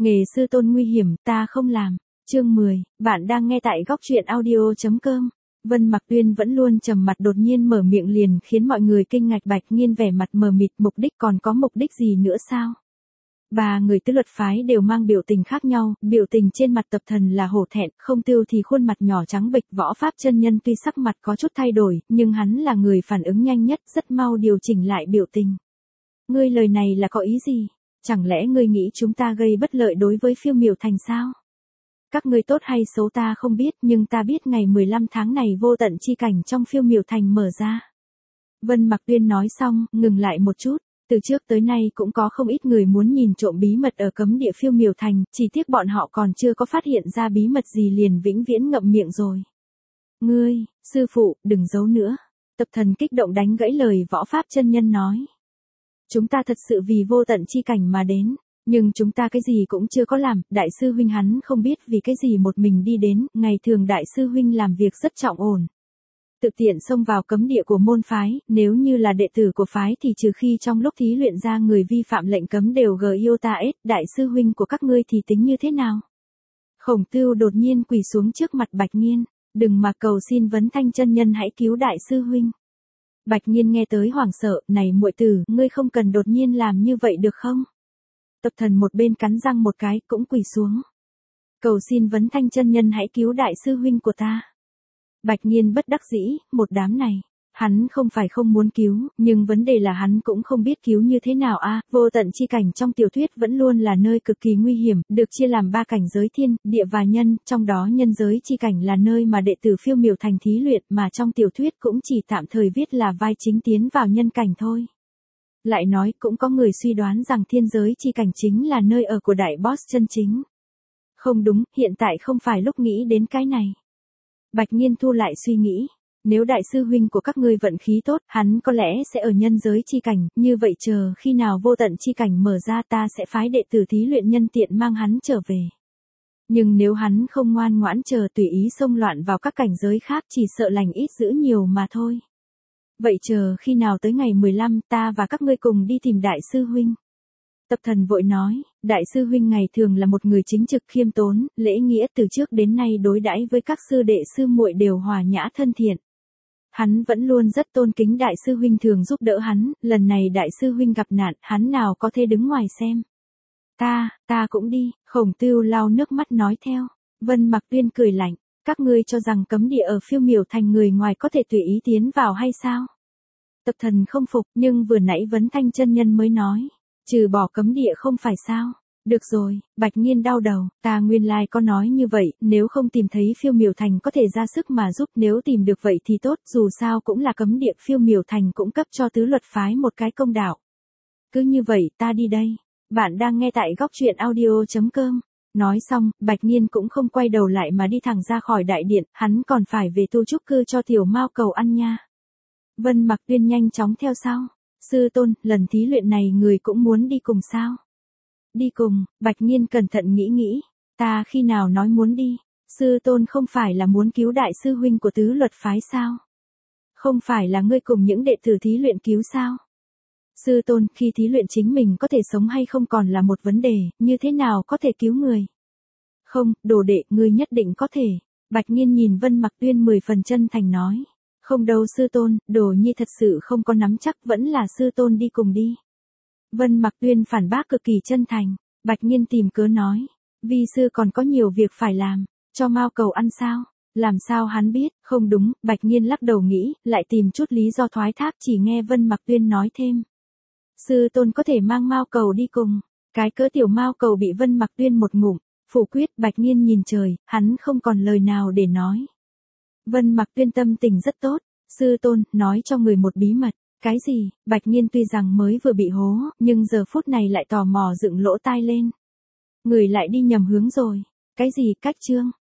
Nghề sư tôn nguy hiểm, ta không làm. Chương 10, bạn đang nghe tại góc truyện audio.com. Vân Mặc Tuyên vẫn luôn trầm mặt đột nhiên mở miệng liền khiến mọi người kinh ngạc. Bạch Nghiên vẻ mặt mờ mịt, mục đích còn có mục đích gì nữa sao? Ba người tứ luật phái đều mang biểu tình khác nhau, biểu tình trên mặt Tập Thần là hổ thẹn, Không Tiêu thì khuôn mặt nhỏ trắng bệch. Võ Pháp chân nhân tuy sắc mặt có chút thay đổi, nhưng hắn là người phản ứng nhanh nhất, rất mau điều chỉnh lại biểu tình. Ngươi lời này là có ý gì? Chẳng lẽ ngươi nghĩ chúng ta gây bất lợi đối với Phiêu Miểu Thành sao? Các ngươi tốt hay xấu ta không biết, nhưng ta biết ngày 15 tháng này vô tận chi cảnh trong Phiêu Miểu Thành mở ra. Vân Mặc Tuyên nói xong, ngừng lại một chút. Từ trước tới nay cũng có không ít người muốn nhìn trộm bí mật ở cấm địa Phiêu Miểu Thành, chỉ tiếc bọn họ còn chưa có phát hiện ra bí mật gì liền vĩnh viễn ngậm miệng rồi. Ngươi, sư phụ, đừng giấu nữa. Tập Thần kích động đánh gãy lời Võ Pháp chân nhân nói. Chúng ta thật sự vì vô tận chi cảnh mà đến, nhưng chúng ta cái gì cũng chưa có làm. Đại sư huynh hắn không biết vì cái gì một mình đi đến, ngày thường đại sư huynh làm việc rất trọng ổn. Tự tiện xông vào cấm địa của môn phái, nếu như là đệ tử của phái thì trừ khi trong lúc thí luyện ra người vi phạm lệnh cấm đều GIOTA-S, đại sư huynh của các ngươi thì tính như thế nào? Khổng Tưu đột nhiên quỳ xuống trước mặt Bạch Nghiên, đừng mà cầu xin Vấn Thanh chân nhân hãy cứu đại sư huynh. Bạch Nghiên nghe tới hoảng sợ, này muội tử, ngươi không cần đột nhiên làm như vậy được không? Tập Thần một bên cắn răng một cái, cũng quỳ xuống. Cầu xin Vấn Thanh chân nhân hãy cứu đại sư huynh của ta. Bạch Nghiên bất đắc dĩ, một đám này. Hắn không phải không muốn cứu, nhưng vấn đề là hắn cũng không biết cứu như thế nào a. Vô tận chi cảnh trong tiểu thuyết vẫn luôn là nơi cực kỳ nguy hiểm, được chia làm 3 cảnh giới thiên, địa và nhân, trong đó nhân giới chi cảnh là nơi mà đệ tử Phiêu Miểu Thành thí luyện, mà trong tiểu thuyết cũng chỉ tạm thời viết là vai chính tiến vào nhân cảnh thôi. Lại nói cũng có người suy đoán rằng thiên giới chi cảnh chính là nơi ở của đại boss chân chính. Không đúng, hiện tại không phải lúc nghĩ đến cái này. Bạch Nghiên thu lại suy nghĩ. Nếu đại sư huynh của các ngươi vận khí tốt, hắn có lẽ sẽ ở nhân giới chi cảnh, như vậy chờ khi nào vô tận chi cảnh mở ra ta sẽ phái đệ tử thí luyện nhân tiện mang hắn trở về. Nhưng nếu hắn không ngoan ngoãn chờ tùy ý xông loạn vào các cảnh giới khác chỉ sợ lành ít dữ nhiều mà thôi. Vậy chờ khi nào tới ngày 15 ta và các ngươi cùng đi tìm đại sư huynh. Tập Thần vội nói, đại sư huynh ngày thường là một người chính trực khiêm tốn, lễ nghĩa từ trước đến nay đối đãi với các sư đệ sư muội đều hòa nhã thân thiện. Hắn vẫn luôn rất tôn kính đại sư huynh thường giúp đỡ hắn, lần này đại sư huynh gặp nạn, hắn nào có thể đứng ngoài xem. Ta cũng đi, Khổng Tưu lau nước mắt nói theo. Vân Mặc Tuyên cười lạnh, các ngươi cho rằng cấm địa ở Phiêu Miểu Thành người ngoài có thể tùy ý tiến vào hay sao? Tập Thần không phục, nhưng vừa nãy Vấn Thanh chân nhân mới nói, trừ bỏ cấm địa không phải sao? Được rồi, Bạch Nghiên đau đầu, ta nguyên lai có nói như vậy, nếu không tìm thấy Phiêu Miểu Thành có thể ra sức mà giúp, nếu tìm được vậy thì tốt, dù sao cũng là cấm địa, Phiêu Miểu Thành cũng cấp cho tứ luật phái một cái công đạo. Cứ như vậy, ta đi đây. Bạn đang nghe tại góc truyện audio.com. Nói xong, Bạch Nghiên cũng không quay đầu lại mà đi thẳng ra khỏi đại điện, hắn còn phải về tu trúc cư cho tiểu Mao Cầu ăn nha. Vân Mặc Tuyên nhanh chóng theo sau. Sư tôn, lần thí luyện này người cũng muốn đi cùng sao? Đi cùng, Bạch Nghiên cẩn thận nghĩ, ta khi nào nói muốn đi, sư tôn không phải là muốn cứu đại sư huynh của tứ luật phái sao? Không phải là ngươi cùng những đệ tử thí luyện cứu sao? Sư tôn, khi thí luyện chính mình có thể sống hay không còn là một vấn đề, như thế nào có thể cứu người? Không, đồ đệ, ngươi nhất định có thể. Bạch Nghiên nhìn Vân Mặc Tuyên 10 phần chân thành nói. Không đâu sư tôn, đồ nhi thật sự không có nắm chắc, vẫn là sư tôn đi cùng đi. Vân Mặc Tuyên phản bác cực kỳ chân thành. Bạch Nghiên tìm cớ nói, vi sư còn có nhiều việc phải làm, cho Mao Cầu ăn sao? Làm sao hắn biết? Không đúng, Bạch Nghiên lắc đầu nghĩ, lại tìm chút lý do thoái thác, chỉ nghe Vân Mặc Tuyên nói thêm. Sư tôn có thể mang Mao Cầu đi cùng. Cái cớ tiểu Mao Cầu bị Vân Mặc Tuyên một ngụm phủ quyết. Bạch Nghiên nhìn trời, hắn không còn lời nào để nói. Vân Mặc Tuyên tâm tình rất tốt. Sư tôn, nói cho người một bí mật. Cái gì? Bạch Nghiên tuy rằng mới vừa bị hố, nhưng giờ phút này lại tò mò dựng lỗ tai lên. Người lại đi nhầm hướng rồi. Cái gì? Cách chương.